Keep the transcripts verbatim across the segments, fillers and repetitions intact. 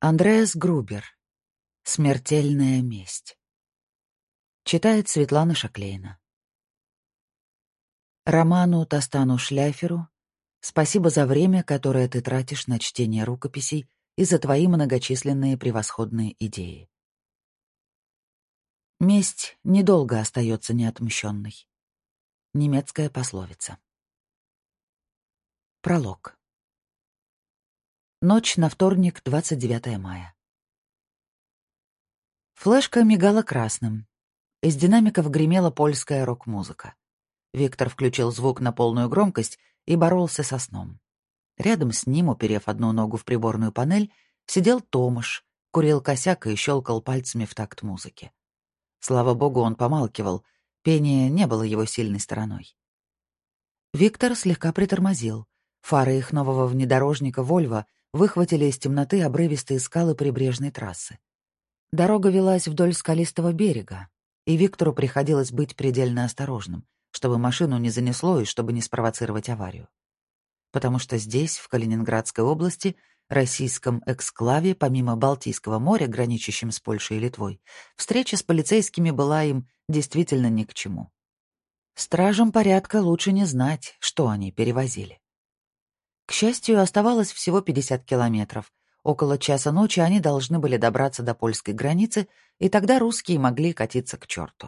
Андреас Грубер. Смертельная месть. Читает Светлана Шаклейна. Роману Тастану Шляйферу спасибо за время, которое ты тратишь на чтение рукописей и за твои многочисленные превосходные идеи. Месть недолго остается неотмщенной. Немецкая пословица. Пролог. Ночь на вторник, двадцать девятое мая. Флешка мигала красным. Из динамиков гремела польская рок-музыка. Виктор включил звук на полную громкость и боролся со сном. Рядом с ним, уперев одну ногу в приборную панель, сидел Томаш, курил косяк и щелкал пальцами в такт музыки. Слава богу, он помалкивал, пение не было его сильной стороной. Виктор слегка притормозил. Фары их нового внедорожника «Вольво» выхватили из темноты обрывистые скалы прибрежной трассы. Дорога велась вдоль скалистого берега, и Виктору приходилось быть предельно осторожным, чтобы машину не занесло и чтобы не спровоцировать аварию. Потому что здесь, в Калининградской области, российском эксклаве, помимо Балтийского моря, граничащим с Польшей и Литвой, встреча с полицейскими была им действительно ни к чему. Стражам порядка лучше не знать, что они перевозили. К счастью, оставалось всего пятьдесят километров. Около часа ночи они должны были добраться до польской границы, и тогда русские могли катиться к черту.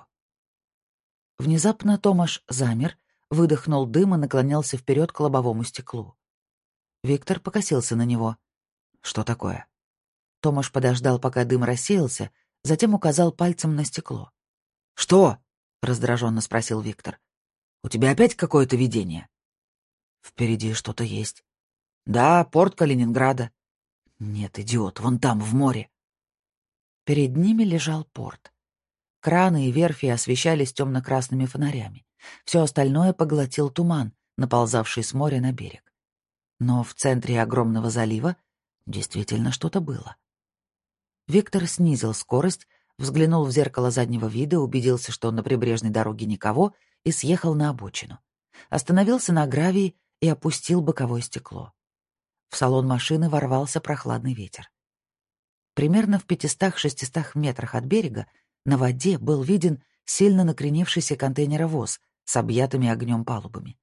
Внезапно Томаш замер, выдохнул дым и наклонялся вперед к лобовому стеклу. Виктор покосился на него. «Что такое?» Томаш подождал, пока дым рассеялся, затем указал пальцем на стекло. «Что?» — раздраженно спросил Виктор. «У тебя опять какое-то видение?» «Впереди что-то есть». «Да, порт Калининграда». «Нет, идиот, вон там, в море». Перед ними лежал порт. Краны и верфи освещались темно-красными фонарями. Все остальное поглотил туман, наползавший с моря на берег. Но в центре огромного залива действительно что-то было. Виктор снизил скорость, взглянул в зеркало заднего вида, убедился, что на прибрежной дороге никого, и съехал на обочину. Остановился на гравии и опустил боковое стекло. В салон машины ворвался прохладный ветер. Примерно в пятистах-шестистах метрах от берега на воде был виден сильно накренившийся контейнеровоз с объятыми огнем палубами.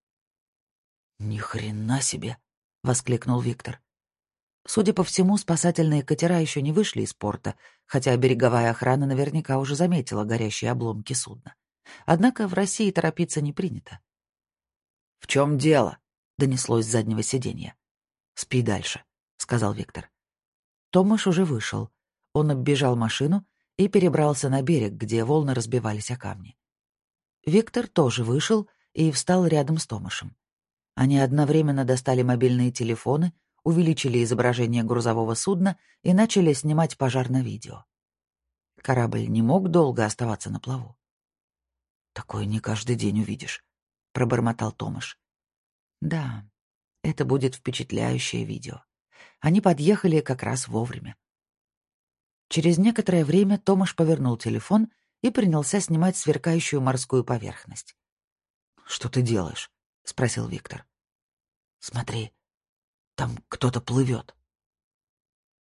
«Ни хрена себе!» — воскликнул Виктор. Судя по всему, спасательные катера еще не вышли из порта, хотя береговая охрана наверняка уже заметила горящие обломки судна. Однако в России торопиться не принято. «В чем дело?» — донеслось с заднего сиденья. «Спи дальше», — сказал Виктор. Томаш уже вышел. Он оббежал машину и перебрался на берег, где волны разбивались о камни. Виктор тоже вышел и встал рядом с Томашем. Они одновременно достали мобильные телефоны, увеличили изображение грузового судна и начали снимать пожар на видео. Корабль не мог долго оставаться на плаву. «Такое не каждый день увидишь», — пробормотал Томаш. «Да, это будет впечатляющее видео. Они подъехали как раз вовремя». Через некоторое время Томаш повернул телефон и принялся снимать сверкающую морскую поверхность. «Что ты делаешь?» — спросил Виктор. «Смотри, там кто-то плывет».